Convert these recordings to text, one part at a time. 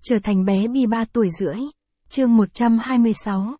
Trở thành bé Bi 3 tuổi rưỡi. Chương 126,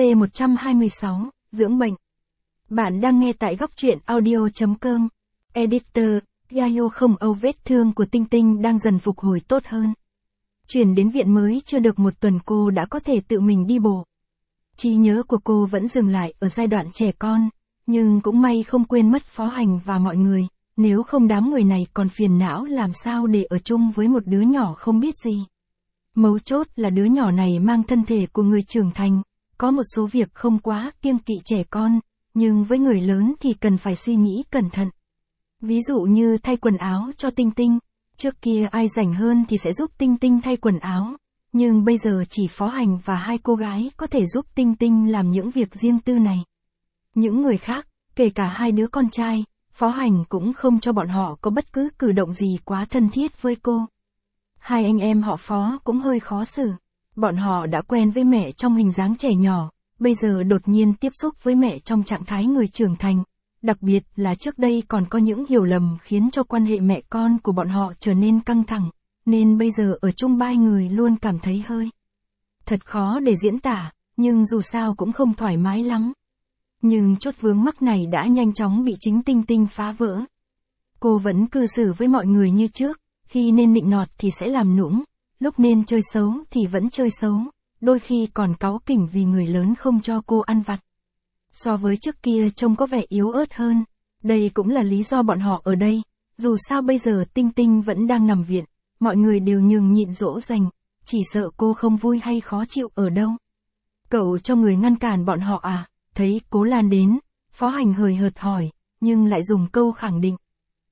C126, dưỡng bệnh. Bạn đang nghe tại góc truyện audio.com. Editor, Gaio không âu vết thương của Tinh Tinh đang dần phục hồi tốt hơn. Chuyển đến viện mới chưa được một tuần cô đã có thể tự mình đi bộ. Trí nhớ của cô vẫn dừng lại ở giai đoạn trẻ con, nhưng cũng may không quên mất Phó Hành và mọi người, nếu không đám người này còn phiền não làm sao để ở chung với một đứa nhỏ không biết gì. Mấu chốt là đứa nhỏ này mang thân thể của người trưởng thành, có một số việc không quá kiêng kỵ trẻ con, nhưng với người lớn thì cần phải suy nghĩ cẩn thận. Ví dụ như thay quần áo cho Tinh Tinh, trước kia ai rảnh hơn thì sẽ giúp Tinh Tinh thay quần áo, nhưng bây giờ chỉ Phó Hành và hai cô gái có thể giúp Tinh Tinh làm những việc riêng tư này. Những người khác, kể cả hai đứa con trai, Phó Hành cũng không cho bọn họ có bất cứ cử động gì quá thân thiết với cô. Hai anh em họ Phó cũng hơi khó xử. Bọn họ đã quen với mẹ trong hình dáng trẻ nhỏ, bây giờ đột nhiên tiếp xúc với mẹ trong trạng thái người trưởng thành. Đặc biệt là trước đây còn có những hiểu lầm khiến cho quan hệ mẹ con của bọn họ trở nên căng thẳng, nên bây giờ ở chung ba người luôn cảm thấy hơi. Thật khó để diễn tả, nhưng dù sao cũng không thoải mái lắm. Nhưng chốt vướng mắc này đã nhanh chóng bị chính Tinh Tinh phá vỡ. Cô vẫn cư xử với mọi người như trước, khi nên nịnh nọt thì sẽ làm nũng, lúc nên chơi xấu thì vẫn chơi xấu, đôi khi còn cáu kỉnh vì người lớn không cho cô ăn vặt. So với trước kia trông có vẻ yếu ớt hơn, đây cũng là lý do bọn họ ở đây, dù sao bây giờ Tinh Tinh vẫn đang nằm viện, mọi người đều nhường nhịn dỗ dành, chỉ sợ cô không vui hay khó chịu ở đâu. Cậu cho người ngăn cản bọn họ à? Thấy Cố Lan đến, Phó Hành hời hợt hỏi, nhưng lại dùng câu khẳng định.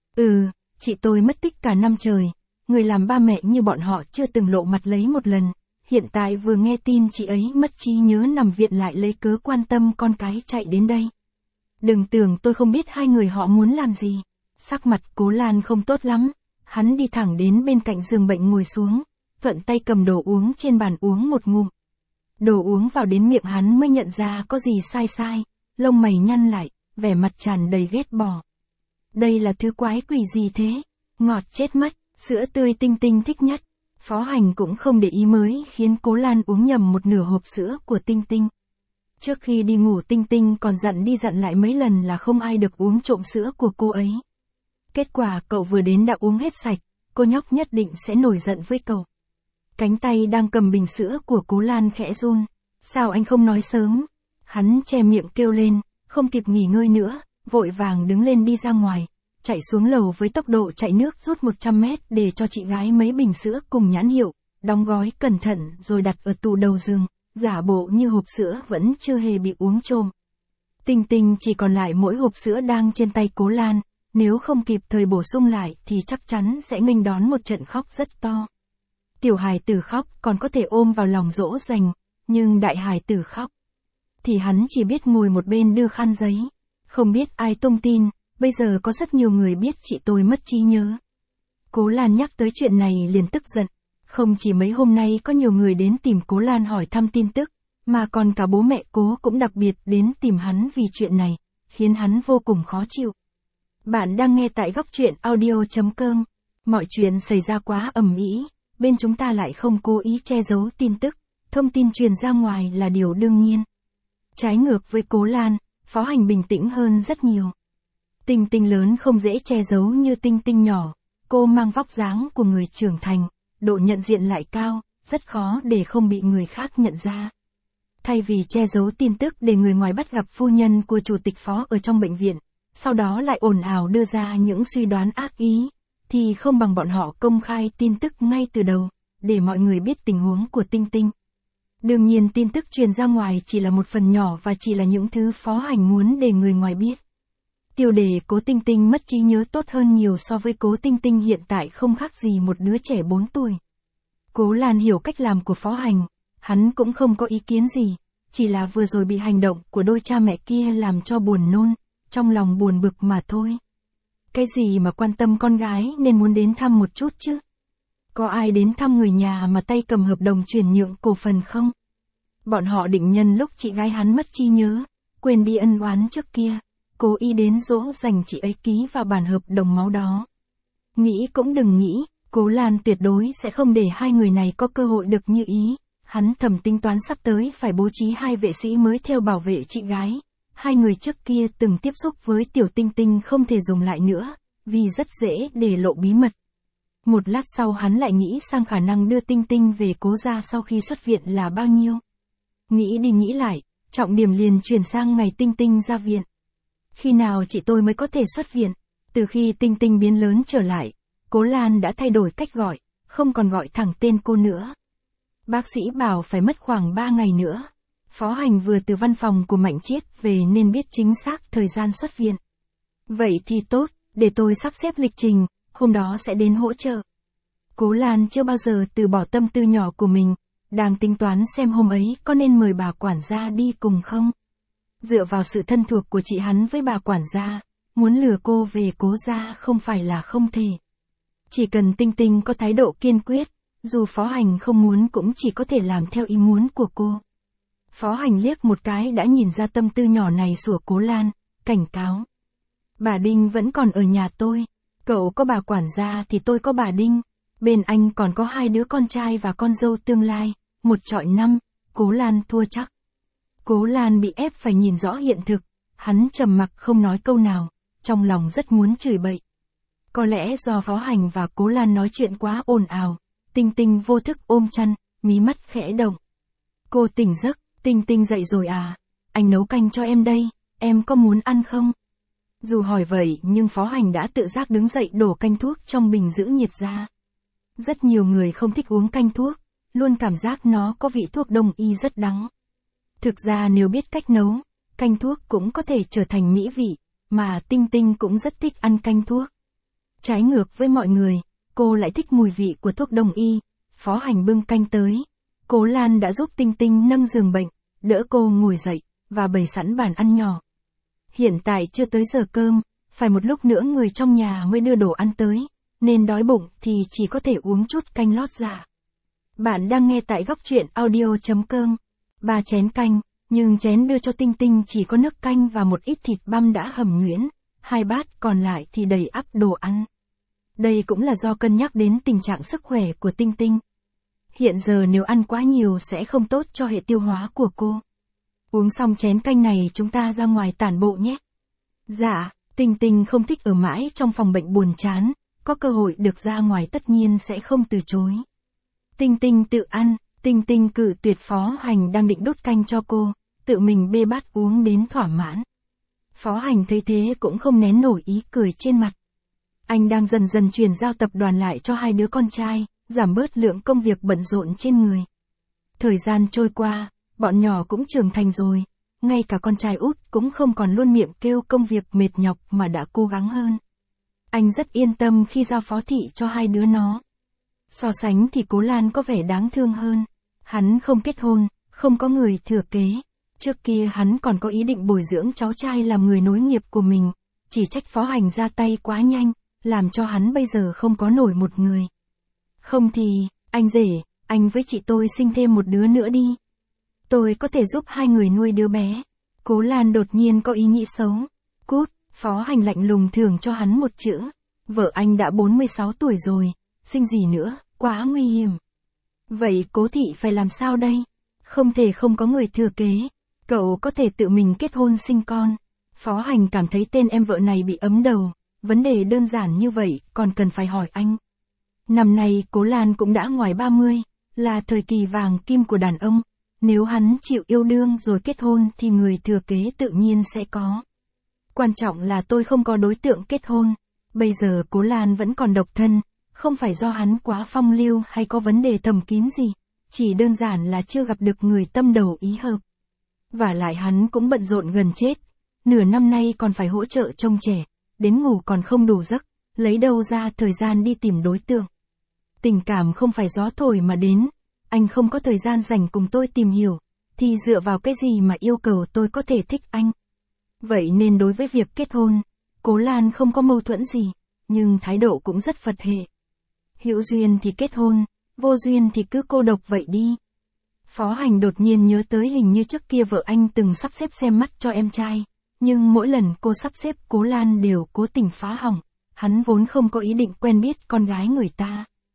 Chị tôi mất tích cả năm trời, người làm ba mẹ như bọn họ chưa từng lộ mặt lấy một lần, hiện tại vừa nghe tin chị ấy mất trí nhớ nằm viện lại lấy cớ quan tâm con cái chạy đến đây. Đừng tưởng tôi không biết hai người họ muốn làm gì. Sắc mặt Cố Lan không tốt lắm, hắn đi thẳng đến bên cạnh giường bệnh ngồi xuống, thuận tay cầm đồ uống trên bàn uống một ngụm. Đồ uống vào đến miệng hắn mới nhận ra có gì sai, lông mày nhăn lại, vẻ mặt tràn đầy ghét bỏ. Đây là thứ quái quỷ gì thế? Ngọt chết mất, sữa tươi Tinh Tinh thích nhất. Phó Hành cũng không để ý mới khiến Cố Lan uống nhầm một nửa hộp sữa của Tinh Tinh. Trước khi đi ngủ Tinh Tinh còn dặn đi dặn lại mấy lần là không ai được uống trộm sữa của cô ấy. Kết quả cậu vừa đến đã uống hết sạch, cô nhóc nhất định sẽ nổi giận với cậu. Cánh tay đang cầm bình sữa của Cố Lan khẽ run. Sao anh không nói sớm? Hắn che miệng kêu lên, không kịp nghỉ ngơi nữa, vội vàng đứng lên đi ra ngoài, chạy xuống lầu với tốc độ chạy nước rút 100 mét để cho chị gái mấy bình sữa cùng nhãn hiệu, đóng gói cẩn thận rồi đặt ở tủ đầu giường, giả bộ như hộp sữa vẫn chưa hề bị uống trộm. Tinh Tinh chỉ còn lại mỗi hộp sữa đang trên tay Cố Lan, nếu không kịp thời bổ sung lại thì chắc chắn sẽ nghênh đón một trận khóc rất to. Tiểu hài tử khóc còn có thể ôm vào lòng dỗ dành, nhưng đại hài tử khóc thì hắn chỉ biết ngồi một bên đưa khăn giấy. Không biết ai tung tin, bây giờ có rất nhiều người biết chị tôi mất trí nhớ. Cố Lan nhắc tới chuyện này liền tức giận. Không chỉ mấy hôm nay có nhiều người đến tìm Cố Lan hỏi thăm tin tức, mà còn cả bố mẹ Cố cũng đặc biệt đến tìm hắn vì chuyện này, khiến hắn vô cùng khó chịu. Bạn đang nghe tại góc truyện audio.com. Mọi chuyện xảy ra quá ầm ĩ, bên chúng ta lại không cố ý che giấu tin tức, thông tin truyền ra ngoài là điều đương nhiên. Trái ngược với Cố Lan, Phó Hành bình tĩnh hơn rất nhiều. Tinh Tinh lớn không dễ che giấu như Tinh Tinh nhỏ, cô mang vóc dáng của người trưởng thành, độ nhận diện lại cao, rất khó để không bị người khác nhận ra. Thay vì che giấu tin tức để người ngoài bắt gặp phu nhân của chủ tịch Phó ở trong bệnh viện, sau đó lại ồn ào đưa ra những suy đoán ác ý, thì không bằng bọn họ công khai tin tức ngay từ đầu, để mọi người biết tình huống của Tinh Tinh. Đương nhiên tin tức truyền ra ngoài chỉ là một phần nhỏ và chỉ là những thứ Phó Hành muốn để người ngoài biết. Tiêu đề Cố Tinh Tinh mất trí nhớ tốt hơn nhiều so với Cố Tinh Tinh hiện tại không khác gì một đứa trẻ 4 tuổi. Cố Lan hiểu cách làm của Phó Hành, hắn cũng không có ý kiến gì, chỉ là vừa rồi bị hành động của đôi cha mẹ kia làm cho buồn nôn, trong lòng buồn bực mà thôi. Cái gì mà quan tâm con gái nên muốn đến thăm một chút chứ? Có ai đến thăm người nhà mà tay cầm hợp đồng chuyển nhượng cổ phần không? Bọn họ định nhân lúc chị gái hắn mất trí nhớ, quên đi ân oán trước kia, cố ý đến dỗ dành chị ấy ký vào bản hợp đồng máu đó. Nghĩ cũng đừng nghĩ, Cố Lan tuyệt đối sẽ không để hai người này có cơ hội được như ý. Hắn thầm tính toán sắp tới phải bố trí 2 vệ sĩ mới theo bảo vệ chị gái. 2 người trước kia từng tiếp xúc với Tiểu Tinh Tinh không thể dùng lại nữa, vì rất dễ để lộ bí mật. Một lát sau hắn lại nghĩ sang khả năng đưa Tinh Tinh về Cố gia sau khi xuất viện là bao nhiêu. Nghĩ đi nghĩ lại, trọng điểm liền chuyển sang ngày Tinh Tinh ra viện. Khi nào chị tôi mới có thể xuất viện? Từ khi Tinh Tinh biến lớn trở lại, Cố Lan đã thay đổi cách gọi, không còn gọi thẳng tên cô nữa. Bác sĩ bảo phải mất khoảng 3 ngày nữa. Phó Hành vừa từ văn phòng của Mạnh Chiết về nên biết chính xác thời gian xuất viện. Vậy thì tốt, để tôi sắp xếp lịch trình, hôm đó sẽ đến hỗ trợ. Cố Lan chưa bao giờ từ bỏ tâm tư nhỏ của mình, đang tính toán xem hôm ấy có nên mời bà quản gia đi cùng không. Dựa vào sự thân thuộc của chị hắn với bà quản gia, muốn lừa cô về Cố gia không phải là không thể. Chỉ cần Tinh Tinh có thái độ kiên quyết, dù Phó Hành không muốn cũng chỉ có thể làm theo ý muốn của cô. Phó Hành liếc một cái đã nhìn ra tâm tư nhỏ này của Cố Lan, cảnh cáo. Bà Đinh vẫn còn ở nhà tôi, cậu có bà quản gia thì tôi có bà Đinh, bên anh còn có 2 đứa con trai và con dâu tương lai, 1 chọi 5, Cố Lan thua chắc. Cố Lan bị ép phải nhìn rõ hiện thực, hắn trầm mặc không nói câu nào, trong lòng rất muốn chửi bậy. Có lẽ do Phó Hành và Cố Lan nói chuyện quá ồn ào, Tinh Tinh vô thức ôm chăn, mí mắt khẽ động. Cô tỉnh giấc, Tinh Tinh dậy rồi à? Anh nấu canh cho em đây, em có muốn ăn không? Dù hỏi vậy nhưng Phó Hành đã tự giác đứng dậy đổ canh thuốc trong bình giữ nhiệt ra. Rất nhiều người không thích uống canh thuốc, luôn cảm giác nó có vị thuốc đông y rất đắng. Thực ra nếu biết cách nấu, canh thuốc cũng có thể trở thành mỹ vị, mà Tinh Tinh cũng rất thích ăn canh thuốc. Trái ngược với mọi người, cô lại thích mùi vị của thuốc đông y. Phó Hành bưng canh tới. Cố Lan đã giúp Tinh Tinh nâng giường bệnh, đỡ cô ngồi dậy, và bày sẵn bàn ăn nhỏ. Hiện tại chưa tới giờ cơm, phải một lúc nữa người trong nhà mới đưa đồ ăn tới, nên đói bụng thì chỉ có thể uống chút canh lót dạ. Bạn đang nghe tại góc truyện audio.com. 3 chén canh, nhưng chén đưa cho Tinh Tinh chỉ có nước canh và một ít thịt băm đã hầm nhuyễn, 2 bát còn lại thì đầy ắp đồ ăn. Đây cũng là do cân nhắc đến tình trạng sức khỏe của Tinh Tinh. Hiện giờ nếu ăn quá nhiều sẽ không tốt cho hệ tiêu hóa của cô. Uống xong chén canh này chúng ta ra ngoài tản bộ nhé. Dạ, Tinh Tinh không thích ở mãi trong phòng bệnh buồn chán, có cơ hội được ra ngoài tất nhiên sẽ không từ chối. Tinh Tinh tự ăn, Tinh Tinh cự tuyệt Phó Hành đang định đút canh cho cô, tự mình bê bát uống đến thỏa mãn. Phó Hành thấy thế cũng không nén nổi ý cười trên mặt. Anh đang dần dần chuyển giao tập đoàn lại cho 2 đứa con trai, giảm bớt lượng công việc bận rộn trên người. Thời gian trôi qua, bọn nhỏ cũng trưởng thành rồi, ngay cả con trai út cũng không còn luôn miệng kêu công việc mệt nhọc mà đã cố gắng hơn. Anh rất yên tâm khi giao phó thị cho 2 đứa nó. So sánh thì Cố Lan có vẻ đáng thương hơn. Hắn không kết hôn, không có người thừa kế. Trước kia hắn còn có ý định bồi dưỡng cháu trai làm người nối nghiệp của mình, chỉ trách Phó Hành ra tay quá nhanh, làm cho hắn bây giờ không có nổi một người. Không thì, anh rể, anh với chị tôi sinh thêm một đứa nữa đi. Tôi có thể giúp 2 người nuôi đứa bé. Cố Lan đột nhiên có ý nghĩ xấu. Cút, Phó Hành lạnh lùng thưởng cho hắn một chữ. Vợ anh đã 46 tuổi rồi, sinh gì nữa, quá nguy hiểm. Vậy Cố thị phải làm sao đây? Không thể không có người thừa kế. Cậu có thể tự mình kết hôn sinh con. Phó Hành cảm thấy tên em vợ này bị ấm đầu. Vấn đề đơn giản như vậy, còn cần phải hỏi anh. Năm nay Cố Lan cũng đã ngoài 30, là thời kỳ vàng kim của đàn ông. Nếu hắn chịu yêu đương rồi kết hôn thì người thừa kế tự nhiên sẽ có. Quan trọng là tôi không có đối tượng kết hôn. Bây giờ Cố Lan vẫn còn độc thân, không phải do hắn quá phong lưu hay có vấn đề thầm kín gì, chỉ đơn giản là chưa gặp được người tâm đầu ý hợp. Và lại hắn cũng bận rộn gần chết, nửa năm nay còn phải hỗ trợ trông trẻ, đến ngủ còn không đủ giấc, lấy đâu ra thời gian đi tìm đối tượng. Tình cảm không phải gió thổi mà đến, anh không có thời gian dành cùng tôi tìm hiểu, thì dựa vào cái gì mà yêu cầu tôi có thể thích anh. Vậy nên đối với việc kết hôn, Cố Lan không có mâu thuẫn gì, nhưng thái độ cũng rất Phật hệ. Hữu duyên thì kết hôn, vô duyên thì cứ cô độc vậy đi. Phó Hành đột nhiên nhớ tới hình như trước kia vợ anh từng sắp xếp xem mắt cho em trai, nhưng mỗi lần cô sắp xếp Cố Lan đều cố tình phá hỏng, hắn vốn không có ý định quen biết con gái người ta,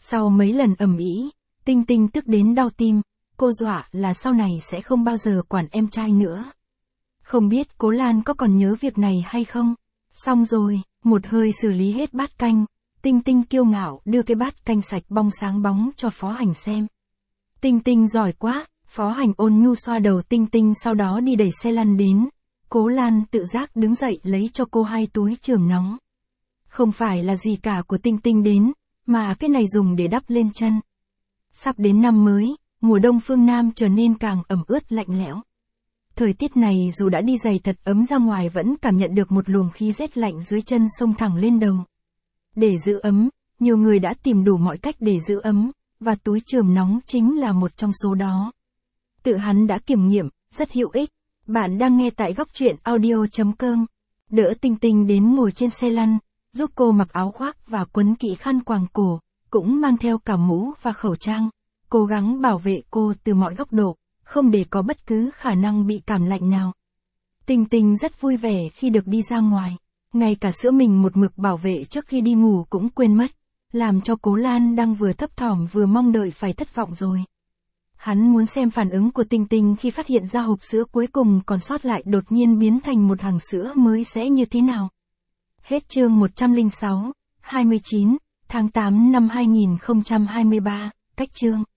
Sau mấy lần ầm ĩ, Tinh Tinh tức đến đau tim, cô dọa là sau này sẽ không bao giờ quản em trai nữa. Không biết Cố Lan có còn nhớ việc này hay không? Xong rồi, một hơi xử lý hết bát canh, Tinh Tinh kiêu ngạo đưa cái bát canh sạch bong sáng bóng cho Phó Hành xem. Tinh Tinh giỏi quá, Phó Hành ôn nhu xoa đầu Tinh Tinh sau đó đi đẩy xe lăn đến. Cố Lan tự giác đứng dậy lấy cho cô 2 túi chườm nóng. Không phải là gì cả của Tinh Tinh đến, mà cái này dùng để đắp lên chân. Sắp đến năm mới, mùa đông phương Nam trở nên càng ẩm ướt lạnh lẽo. Thời tiết này dù đã đi giày thật ấm ra ngoài vẫn cảm nhận được một luồng khí rét lạnh dưới chân xông thẳng lên đầu. Để giữ ấm, nhiều người đã tìm đủ mọi cách để giữ ấm, và túi chườm nóng chính là một trong số đó. Tự hắn đã kiểm nghiệm, rất hữu ích. Bạn đang nghe tại góc truyện audio.com. Đỡ Tinh Tinh đến ngồi trên xe lăn, giúp cô mặc áo khoác và quấn kỹ khăn quàng cổ, cũng mang theo cả mũ và khẩu trang, cố gắng bảo vệ cô từ mọi góc độ, không để có bất cứ khả năng bị cảm lạnh nào. Tinh Tinh rất vui vẻ khi được đi ra ngoài, ngay cả sữa mình một mực bảo vệ trước khi đi ngủ cũng quên mất, làm cho Cố Lan đang vừa thấp thỏm vừa mong đợi phải thất vọng rồi. Hắn muốn xem phản ứng của Tinh Tinh khi phát hiện ra hộp sữa cuối cùng còn sót lại đột nhiên biến thành một hàng sữa mới sẽ như thế nào. Hết chương 106, 29, tháng 8 năm 2023, cách chương.